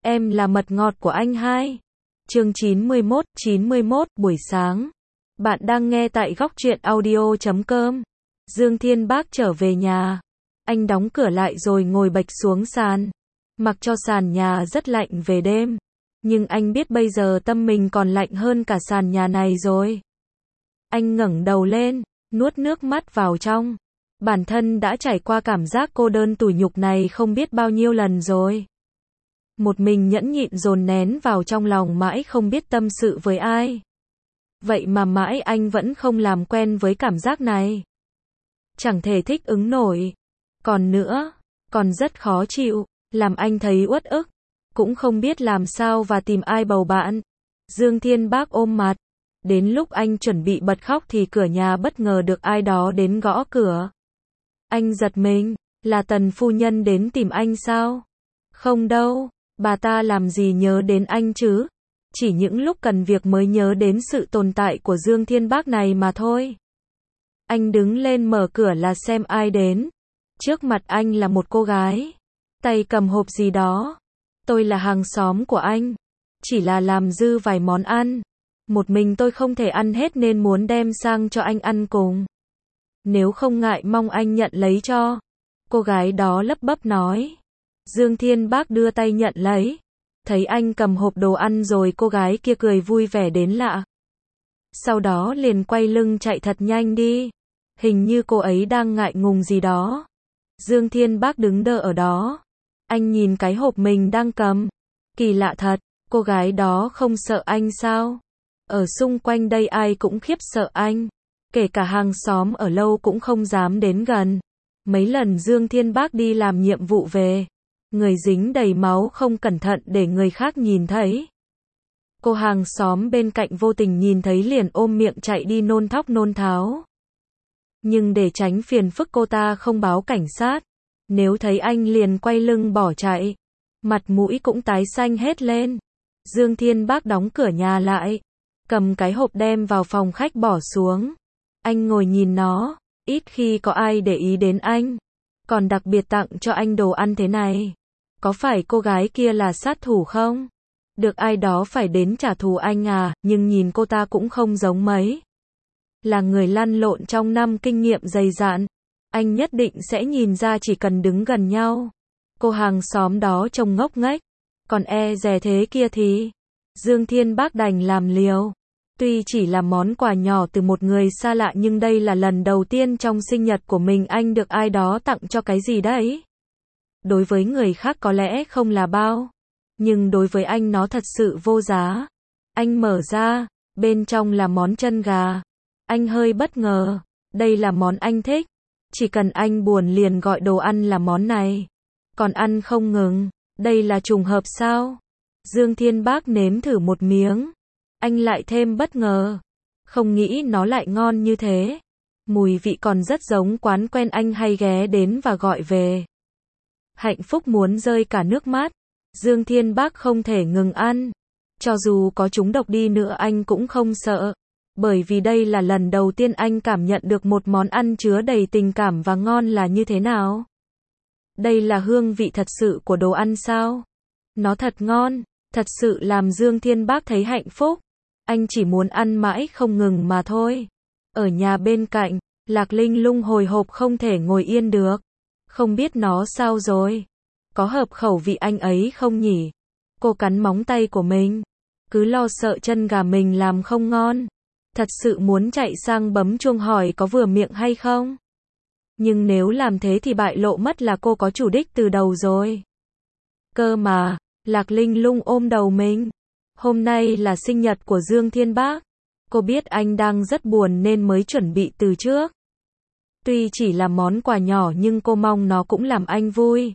Em là mật ngọt của anh hai. Chương 91 buổi sáng. Bạn đang nghe tại góc truyện audio.com. Dương Thiên Bác trở về nhà. Anh đóng cửa lại rồi ngồi bệch xuống sàn. Mặc cho sàn nhà rất lạnh về đêm. Nhưng anh biết bây giờ tâm mình còn lạnh hơn cả sàn nhà này rồi. Anh ngẩng đầu lên, nuốt nước mắt vào trong. Bản thân đã trải qua cảm giác cô đơn tủi nhục này không biết bao nhiêu lần rồi. Một mình nhẫn nhịn dồn nén vào trong lòng mãi không biết tâm sự với ai. Vậy mà mãi anh vẫn không làm quen với cảm giác này. Chẳng thể thích ứng nổi. Còn nữa, còn rất khó chịu, làm anh thấy uất ức. Cũng không biết làm sao và tìm ai bầu bạn. Dương Thiên Bác ôm mặt. Đến lúc anh chuẩn bị bật khóc thì cửa nhà bất ngờ được ai đó đến gõ cửa. Anh giật mình, là Tần phu nhân đến tìm anh sao? Không đâu, bà ta làm gì nhớ đến anh chứ? Chỉ những lúc cần việc mới nhớ đến sự tồn tại của Dương Thiên Bác này mà thôi. Anh đứng lên mở cửa là xem ai đến. Trước mặt anh là một cô gái, tay cầm hộp gì đó. Tôi là hàng xóm của anh, chỉ là làm dư vài món ăn. Một mình tôi không thể ăn hết nên muốn đem sang cho anh ăn cùng. Nếu không ngại mong anh nhận lấy cho. Cô gái đó lấp bấp nói. Dương Thiên Bác đưa tay nhận lấy. Thấy anh cầm hộp đồ ăn rồi cô gái kia cười vui vẻ đến lạ. Sau đó liền quay lưng chạy thật nhanh đi. Hình như cô ấy đang ngại ngùng gì đó. Dương Thiên Bác đứng đơ ở đó. Anh nhìn cái hộp mình đang cầm. Kỳ lạ thật, cô gái đó không sợ anh sao? Ở xung quanh đây ai cũng khiếp sợ anh. Kể cả hàng xóm ở lâu cũng không dám đến gần. Mấy lần Dương Thiên Bác đi làm nhiệm vụ về. Người dính đầy máu không cẩn thận để người khác nhìn thấy. Cô hàng xóm bên cạnh vô tình nhìn thấy liền ôm miệng chạy đi nôn thóc nôn tháo. Nhưng để tránh phiền phức cô ta không báo cảnh sát. Nếu thấy anh liền quay lưng bỏ chạy. Mặt mũi cũng tái xanh hết lên. Dương Thiên Bác đóng cửa nhà lại. Cầm cái hộp đem vào phòng khách bỏ xuống. Anh ngồi nhìn nó. Ít khi có ai để ý đến anh. Còn đặc biệt tặng cho anh đồ ăn thế này. Có phải cô gái kia là sát thủ không? Được ai đó phải đến trả thù anh à, nhưng nhìn cô ta cũng không giống mấy. Là người lăn lộn trong năm kinh nghiệm dày dạn. Anh nhất định sẽ nhìn ra chỉ cần đứng gần nhau. Cô hàng xóm đó trông ngốc nghếch. Còn e dè thế kia thì Dương Thiên Bác đành làm liều. Tuy chỉ là món quà nhỏ từ một người xa lạ nhưng đây là lần đầu tiên trong sinh nhật của mình anh được ai đó tặng cho cái gì đấy. Đối với người khác có lẽ không là bao. Nhưng đối với anh nó thật sự vô giá. Anh mở ra, bên trong là món chân gà. Anh hơi bất ngờ. Đây là món anh thích. Chỉ cần anh buồn liền gọi đồ ăn là món này. Còn ăn không ngừng. Đây là trùng hợp sao? Dương Thiên Bác nếm thử một miếng. Anh lại thêm bất ngờ. Không nghĩ nó lại ngon như thế. Mùi vị còn rất giống quán quen anh hay ghé đến và gọi về. Hạnh phúc muốn rơi cả nước mắt. Dương Thiên Bác không thể ngừng ăn. Cho dù có trúng độc đi nữa anh cũng không sợ. Bởi vì đây là lần đầu tiên anh cảm nhận được một món ăn chứa đầy tình cảm và ngon là như thế nào. Đây là hương vị thật sự của đồ ăn sao? Nó thật ngon, thật sự làm Dương Thiên Bác thấy hạnh phúc. Anh chỉ muốn ăn mãi không ngừng mà thôi. Ở nhà bên cạnh, Lạc Linh Lung hồi hộp không thể ngồi yên được. Không biết nó sao rồi? Có hợp khẩu vị anh ấy không nhỉ? Cô cắn móng tay của mình. Cứ lo sợ chân gà mình làm không ngon. Thật sự muốn chạy sang bấm chuông hỏi có vừa miệng hay không? Nhưng nếu làm thế thì bại lộ mất là cô có chủ đích từ đầu rồi. Cơ mà, Lạc Linh Lung ôm đầu mình. Hôm nay là sinh nhật của Dương Thiên Bác. Cô biết anh đang rất buồn nên mới chuẩn bị từ trước. Tuy chỉ là món quà nhỏ nhưng cô mong nó cũng làm anh vui.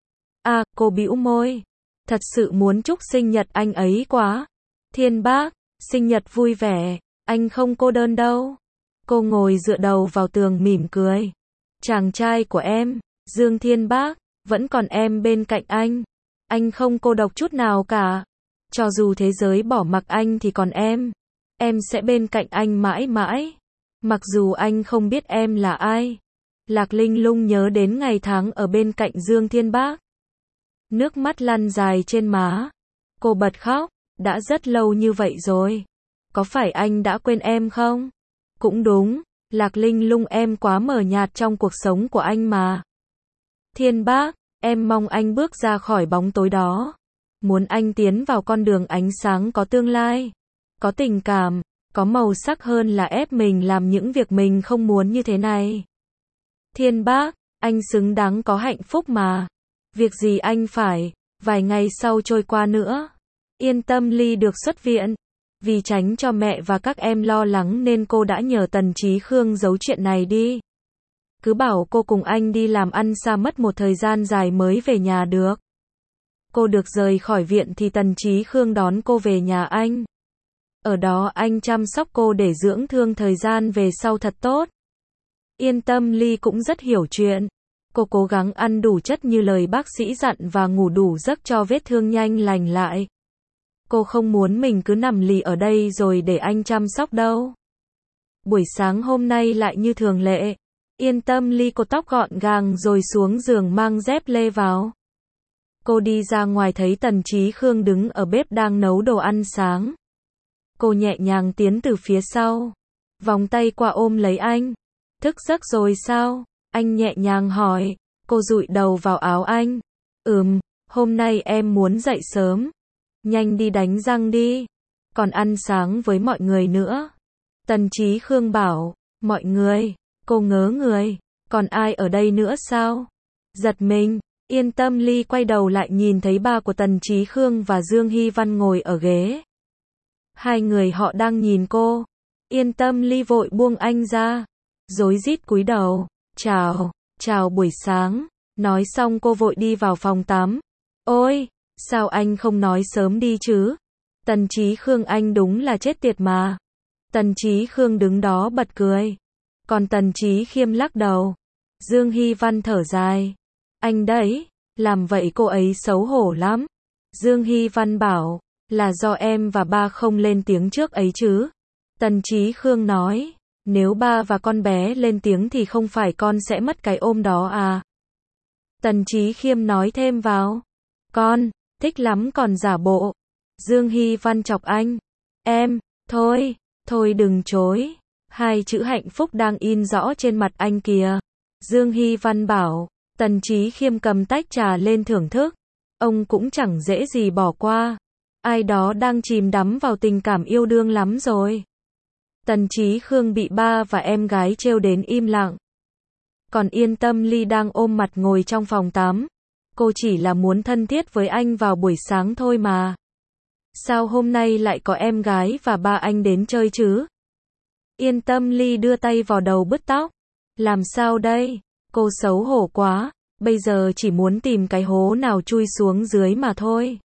À, cô bĩu môi. Thật sự muốn chúc sinh nhật anh ấy quá. Thiên Bác, sinh nhật vui vẻ. Anh không cô đơn đâu. Cô ngồi dựa đầu vào tường mỉm cười. Chàng trai của em, Dương Thiên Bác, vẫn còn em bên cạnh anh. Anh không cô độc chút nào cả. Cho dù thế giới bỏ mặc anh thì còn em. Em sẽ bên cạnh anh mãi mãi. Mặc dù anh không biết em là ai. Lạc Linh Lung nhớ đến ngày tháng ở bên cạnh Dương Thiên Bác. Nước mắt lăn dài trên má. Cô bật khóc, đã rất lâu như vậy rồi. Có phải anh đã quên em không? Cũng đúng, Lạc Linh Lung em quá mờ nhạt trong cuộc sống của anh mà. Thiên Bác, em mong anh bước ra khỏi bóng tối đó. Muốn anh tiến vào con đường ánh sáng có tương lai, có tình cảm, có màu sắc hơn là ép mình làm những việc mình không muốn như thế này. Thiên Bác, anh xứng đáng có hạnh phúc mà. Việc gì anh phải, vài ngày sau trôi qua nữa. Yên tâm Ly được xuất viện. Vì tránh cho mẹ và các em lo lắng nên cô đã nhờ Tần Chí Khương giấu chuyện này đi. Cứ bảo cô cùng anh đi làm ăn xa mất một thời gian dài mới về nhà được. Cô được rời khỏi viện thì Tần Chí Khương đón cô về nhà anh. Ở đó anh chăm sóc cô để dưỡng thương thời gian về sau thật tốt. Yên tâm Ly cũng rất hiểu chuyện. Cô cố gắng ăn đủ chất như lời bác sĩ dặn và ngủ đủ giấc cho vết thương nhanh lành lại. Cô không muốn mình cứ nằm lì ở đây rồi để anh chăm sóc đâu. Buổi sáng hôm nay lại như thường lệ. Yên tâm Ly cô tóc gọn gàng rồi xuống giường mang dép lê vào. Cô đi ra ngoài thấy Tần Chí Khương đứng ở bếp đang nấu đồ ăn sáng. Cô nhẹ nhàng tiến từ phía sau, vòng tay qua ôm lấy anh. Thức giấc rồi sao? Anh nhẹ nhàng hỏi. Cô dụi đầu vào áo anh. Hôm nay em muốn dậy sớm. Nhanh đi đánh răng đi. Còn ăn sáng với mọi người nữa. Tần Chí Khương bảo. Mọi người. Cô ngớ người. Còn ai ở đây nữa sao? Giật mình. Yên tâm Ly quay đầu lại nhìn thấy ba của Tần Chí Khương và Dương Hy Văn ngồi ở ghế. Hai người họ đang nhìn cô. Yên tâm Ly vội buông anh ra. Rối rít cúi đầu. Chào buổi sáng. Nói xong cô vội đi vào phòng tắm. Ôi, sao anh không nói sớm đi chứ? Tần Chí Khương anh đúng là chết tiệt mà. Tần Chí Khương đứng đó bật cười. Còn Tần Chí Khiêm lắc đầu. Dương Hy Văn thở dài. Anh đấy, làm vậy cô ấy xấu hổ lắm. Dương Hy Văn bảo, là do em và ba không lên tiếng trước ấy chứ. Tần Chí Khương nói, nếu ba và con bé lên tiếng thì không phải con sẽ mất cái ôm đó à. Tần Chí Khiêm nói thêm vào, con, thích lắm còn giả bộ. Dương Hy Văn chọc anh, em, thôi đừng chối. Hai chữ hạnh phúc đang in rõ trên mặt anh kìa. Dương Hy Văn bảo. Tần Chí Khiêm cầm tách trà lên thưởng thức. Ông cũng chẳng dễ gì bỏ qua. Ai đó đang chìm đắm vào tình cảm yêu đương lắm rồi. Tần Chí Khương bị ba và em gái trêu đến im lặng. Còn Yên Tâm Ly đang ôm mặt ngồi trong phòng tắm. Cô chỉ là muốn thân thiết với anh vào buổi sáng thôi mà. Sao hôm nay lại có em gái và ba anh đến chơi chứ? Yên Tâm Ly đưa tay vào đầu bứt tóc. Làm sao đây? Cô xấu hổ quá, bây giờ chỉ muốn tìm cái hố nào chui xuống dưới mà thôi.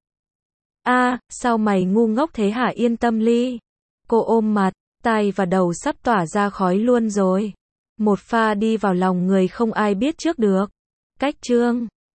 Sao mày ngu ngốc thế hả Yên Tâm Ly? Cô ôm mặt, tai và đầu sắp tỏa ra khói luôn rồi. Một pha đi vào lòng người không ai biết trước được. Cách chương